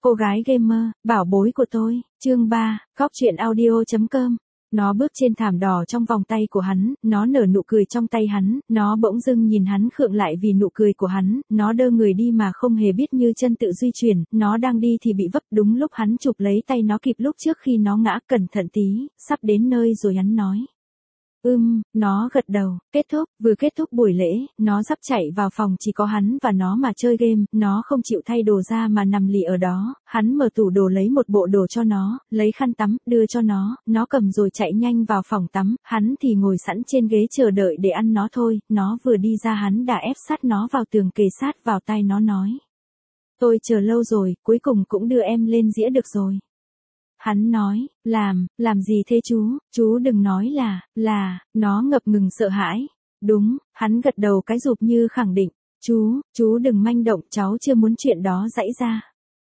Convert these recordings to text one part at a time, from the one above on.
Cô gái gamer, bảo bối của tôi, chương 3, góc truyện audio.com. Nó bước trên thảm đỏ trong vòng tay của hắn, nó nở nụ cười trong tay hắn, nó bỗng dưng nhìn hắn khựng lại vì nụ cười của hắn, nó đơ người đi mà không hề biết như chân tự di chuyển, nó đang đi thì bị vấp đúng lúc hắn chụp lấy tay nó kịp lúc trước khi nó ngã, cẩn thận tí, sắp đến nơi rồi hắn nói. Nó gật đầu, vừa kết thúc buổi lễ, nó sắp chạy vào phòng chỉ có hắn và nó mà chơi game, nó không chịu thay đồ ra mà nằm lì ở đó, hắn mở tủ đồ lấy một bộ đồ cho nó, lấy khăn tắm, đưa cho nó cầm rồi chạy nhanh vào phòng tắm, hắn thì ngồi sẵn trên ghế chờ đợi để ăn nó thôi, nó vừa đi ra hắn đã ép sát nó vào tường kề sát vào tai nó nói. Tôi chờ lâu rồi, cuối cùng cũng đưa em lên dĩa được rồi. Hắn nói, làm gì thế chú đừng nói nó ngập ngừng sợ hãi. Đúng, hắn gật đầu cái rụp như khẳng định, chú đừng manh động, cháu chưa muốn chuyện đó xảy ra.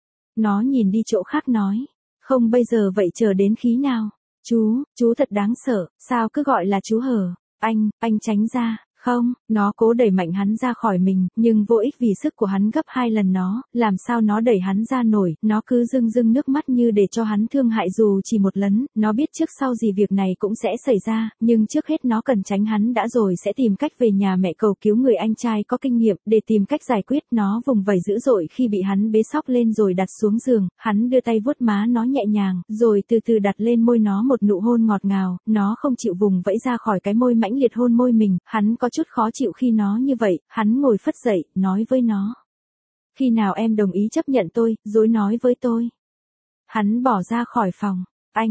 Nó nhìn đi chỗ khác nói, không bây giờ vậy chờ đến khi nào? Chú thật đáng sợ, sao cứ gọi là chú hở, anh tránh ra. Không, nó cố đẩy mạnh hắn ra khỏi mình, nhưng vô ích vì sức của hắn gấp 2 lần nó, làm sao nó đẩy hắn ra nổi, nó cứ rưng nước mắt như để cho hắn thương hại dù chỉ một lần, nó biết trước sau gì việc này cũng sẽ xảy ra, nhưng trước hết nó cần tránh hắn đã rồi sẽ tìm cách về nhà mẹ cầu cứu người anh trai có kinh nghiệm, để tìm cách giải quyết. Nó vùng vẫy dữ dội khi bị hắn bế xóc lên rồi đặt xuống giường, hắn đưa tay vuốt má nó nhẹ nhàng, rồi từ từ đặt lên môi nó một nụ hôn ngọt ngào, nó không chịu vùng vẫy ra khỏi cái môi mãnh liệt hôn môi mình, hắn có chút khó chịu khi nó như vậy, hắn ngồi phất dậy, nói với nó. Khi nào em đồng ý chấp nhận tôi, dối nói với tôi. Hắn bỏ ra khỏi phòng,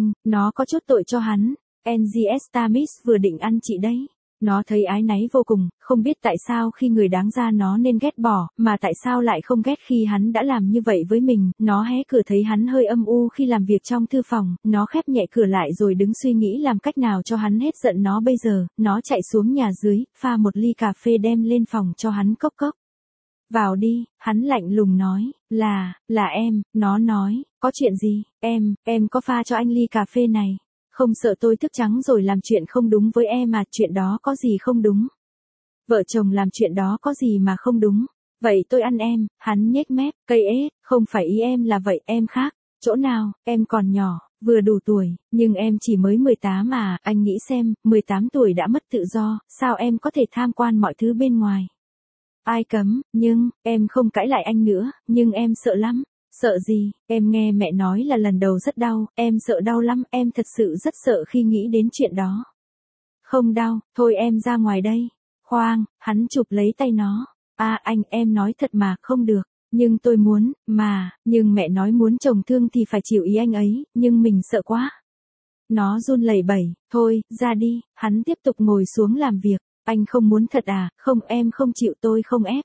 nó có chút tội cho hắn, NGS Tamis vừa định ăn chị đấy. Nó thấy áy náy vô cùng, không biết tại sao khi người đáng ra nó nên ghét bỏ, mà tại sao lại không ghét khi hắn đã làm như vậy với mình. Nó hé cửa thấy hắn hơi âm u khi làm việc trong thư phòng, nó khép nhẹ cửa lại rồi đứng suy nghĩ làm cách nào cho hắn hết giận nó bây giờ. Nó chạy xuống nhà dưới, pha một ly cà phê đem lên phòng cho hắn cốc. Vào đi, hắn lạnh lùng nói, là em. Nó nói, có chuyện gì, em có pha cho anh ly cà phê này. Không sợ tôi thức trắng rồi làm chuyện không đúng với em à, chuyện đó có gì không đúng. Vợ chồng làm chuyện đó có gì mà không đúng. Vậy tôi ăn em, hắn nhếch mép, cây ế, không phải ý em là vậy, em khác. Chỗ nào, em còn nhỏ, vừa đủ tuổi, nhưng em chỉ mới 18 à, anh nghĩ xem, 18 tuổi đã mất tự do, sao em có thể tham quan mọi thứ bên ngoài. Ai cấm, nhưng, em không cãi lại anh nữa, nhưng em sợ lắm. Sợ gì, em nghe mẹ nói là lần đầu rất đau, em sợ đau lắm, em thật sự rất sợ khi nghĩ đến chuyện đó. Không đau, thôi em ra ngoài đây. Khoan, hắn chụp lấy tay nó. Em nói thật mà, không được. Nhưng tôi muốn, nhưng mẹ nói muốn chồng thương thì phải chịu ý anh ấy, nhưng mình sợ quá. Nó run lẩy bẩy, thôi, ra đi, hắn tiếp tục ngồi xuống làm việc. Anh không muốn thật à, không em không chịu tôi không ép.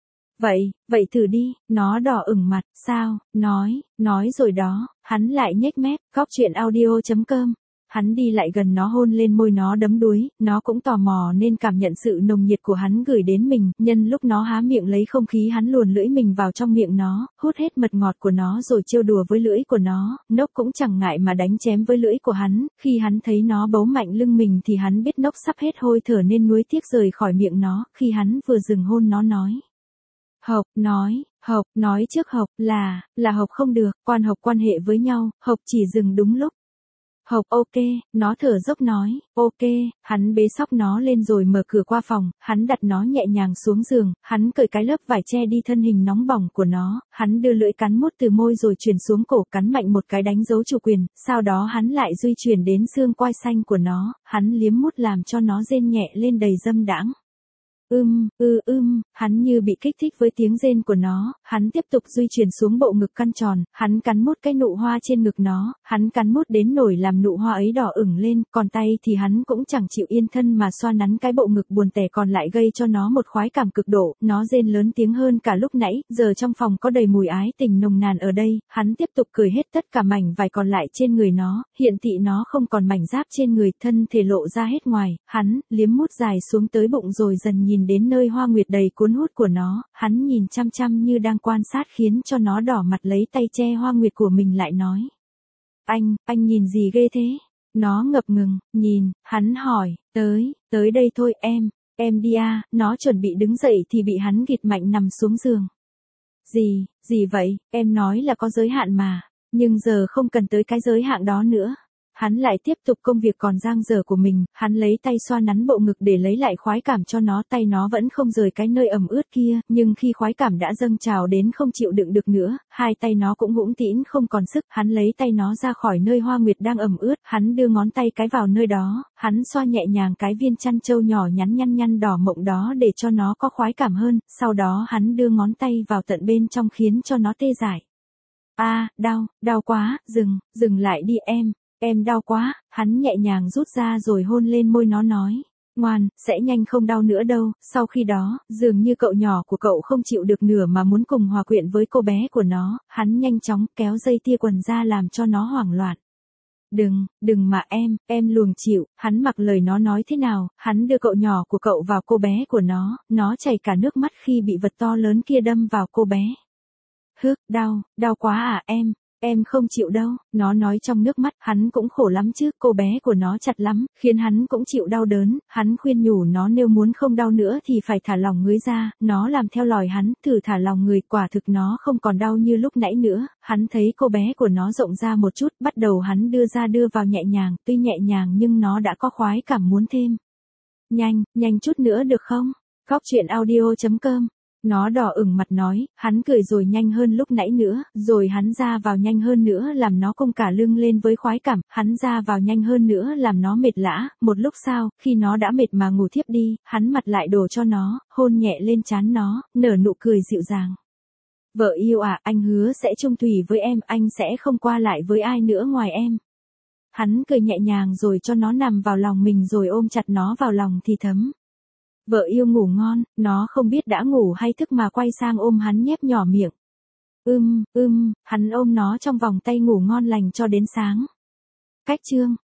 Vậy thử đi, nó đỏ ửng mặt, sao, nói rồi đó, hắn lại nhếch mép, góc truyện audio.com. Hắn đi lại gần nó hôn lên môi nó đấm đuối, nó cũng tò mò nên cảm nhận sự nồng nhiệt của hắn gửi đến mình, nhân lúc nó há miệng lấy không khí hắn luồn lưỡi mình vào trong miệng nó, hút hết mật ngọt của nó rồi trêu đùa với lưỡi của nó, Nốc cũng chẳng ngại mà đánh chém với lưỡi của hắn, khi hắn thấy nó bấu mạnh lưng mình thì hắn biết Nốc sắp hết hôi thở nên nuối tiếc rời khỏi miệng nó, khi hắn vừa dừng hôn nó nói. Nói trước là Hộc không được, quan hệ với nhau, Hộc chỉ dừng đúng lúc. Ok, nó thở dốc nói, ok, hắn bế xóc nó lên rồi mở cửa qua phòng, hắn đặt nó nhẹ nhàng xuống giường, hắn cởi cái lớp vải che đi thân hình nóng bỏng của nó, hắn đưa lưỡi cắn mút từ môi rồi chuyển xuống cổ cắn mạnh một cái đánh dấu chủ quyền, sau đó hắn lại duy chuyển đến xương quai xanh của nó, hắn liếm mút làm cho nó rên nhẹ lên đầy dâm đãng. Hắn như bị kích thích với tiếng rên của nó, hắn tiếp tục duy chuyển xuống bộ ngực căng tròn, hắn cắn mút cái nụ hoa trên ngực nó, hắn cắn mút đến nổi làm nụ hoa ấy đỏ ửng lên, còn tay thì hắn cũng chẳng chịu yên thân mà xoa nắn cái bộ ngực buồn tẻ còn lại gây cho nó một khoái cảm cực độ, nó rên lớn tiếng hơn cả lúc nãy, giờ trong phòng có đầy mùi ái tình nồng nàn ở đây, hắn tiếp tục cởi hết tất cả mảnh vải còn lại trên người nó, hiện thị nó không còn mảnh giáp trên người, thân thể lộ ra hết ngoài, hắn liếm mút dài xuống tới bụng rồi dần nhìn đến nơi hoa nguyệt đầy cuốn hút của nó, hắn nhìn chăm chăm như đang quan sát khiến cho nó đỏ mặt lấy tay che hoa nguyệt của mình lại nói. Anh nhìn gì ghê thế? Nó ngập ngừng, nhìn, hắn hỏi, tới đây thôi em đi à, nó chuẩn bị đứng dậy thì bị hắn gịt mạnh nằm xuống giường. Gì vậy, em nói là có giới hạn mà, nhưng giờ không cần tới cái giới hạn đó nữa. Hắn lại tiếp tục công việc còn dang dở của mình, hắn lấy tay xoa nắn bộ ngực để lấy lại khoái cảm cho nó, tay nó vẫn không rời cái nơi ẩm ướt kia, nhưng khi khoái cảm đã dâng trào đến không chịu đựng được nữa, hai tay nó cũng hũn tĩn không còn sức, hắn lấy tay nó ra khỏi nơi hoa nguyệt đang ẩm ướt, hắn đưa ngón tay cái vào nơi đó, hắn xoa nhẹ nhàng cái viên chăn trâu nhỏ nhăn đỏ mộng đó để cho nó có khoái cảm hơn, sau đó hắn đưa ngón tay vào tận bên trong khiến cho nó tê dại. Đau quá, dừng lại đi em đau quá, hắn nhẹ nhàng rút ra rồi hôn lên môi nó nói. Ngoan, sẽ nhanh không đau nữa đâu, sau khi đó, dường như cậu nhỏ của cậu không chịu được nửa mà muốn cùng hòa quyện với cô bé của nó, hắn nhanh chóng kéo dây tia quần ra làm cho nó hoảng loạn. Đừng mà em luồng chịu, hắn mặc lời nó nói thế nào, hắn đưa cậu nhỏ của cậu vào cô bé của nó chảy cả nước mắt khi bị vật to lớn kia đâm vào cô bé. Đau quá à em không chịu đâu, nó nói trong nước mắt, hắn cũng khổ lắm chứ, cô bé của nó chặt lắm, khiến hắn cũng chịu đau đớn, hắn khuyên nhủ nó nếu muốn không đau nữa thì phải thả lỏng người ra, nó làm theo lời hắn, thử thả lỏng người, quả thực nó không còn đau như lúc nãy nữa, hắn thấy cô bé của nó rộng ra một chút, bắt đầu hắn đưa vào nhẹ nhàng, tuy nhẹ nhàng nhưng nó đã có khoái cảm muốn thêm. Nhanh chút nữa được không? Goctruyện.audio.com. Nó đỏ ửng mặt nói, hắn cười rồi nhanh hơn lúc nãy nữa, rồi hắn ra vào nhanh hơn nữa làm nó cong cả lưng lên với khoái cảm, hắn ra vào nhanh hơn nữa làm nó mệt lả, một lúc sau, khi nó đã mệt mà ngủ thiếp đi, hắn mặt lại đổ cho nó, hôn nhẹ lên trán nó, nở nụ cười dịu dàng. Vợ yêu à, anh hứa sẽ chung thủy với em, anh sẽ không qua lại với ai nữa ngoài em. Hắn cười nhẹ nhàng rồi cho nó nằm vào lòng mình rồi ôm chặt nó vào lòng thì thấm. Vợ yêu ngủ ngon, nó không biết đã ngủ hay thức mà quay sang ôm hắn nhép nhỏ miệng. Hắn ôm nó trong vòng tay ngủ ngon lành cho đến sáng. Cách chương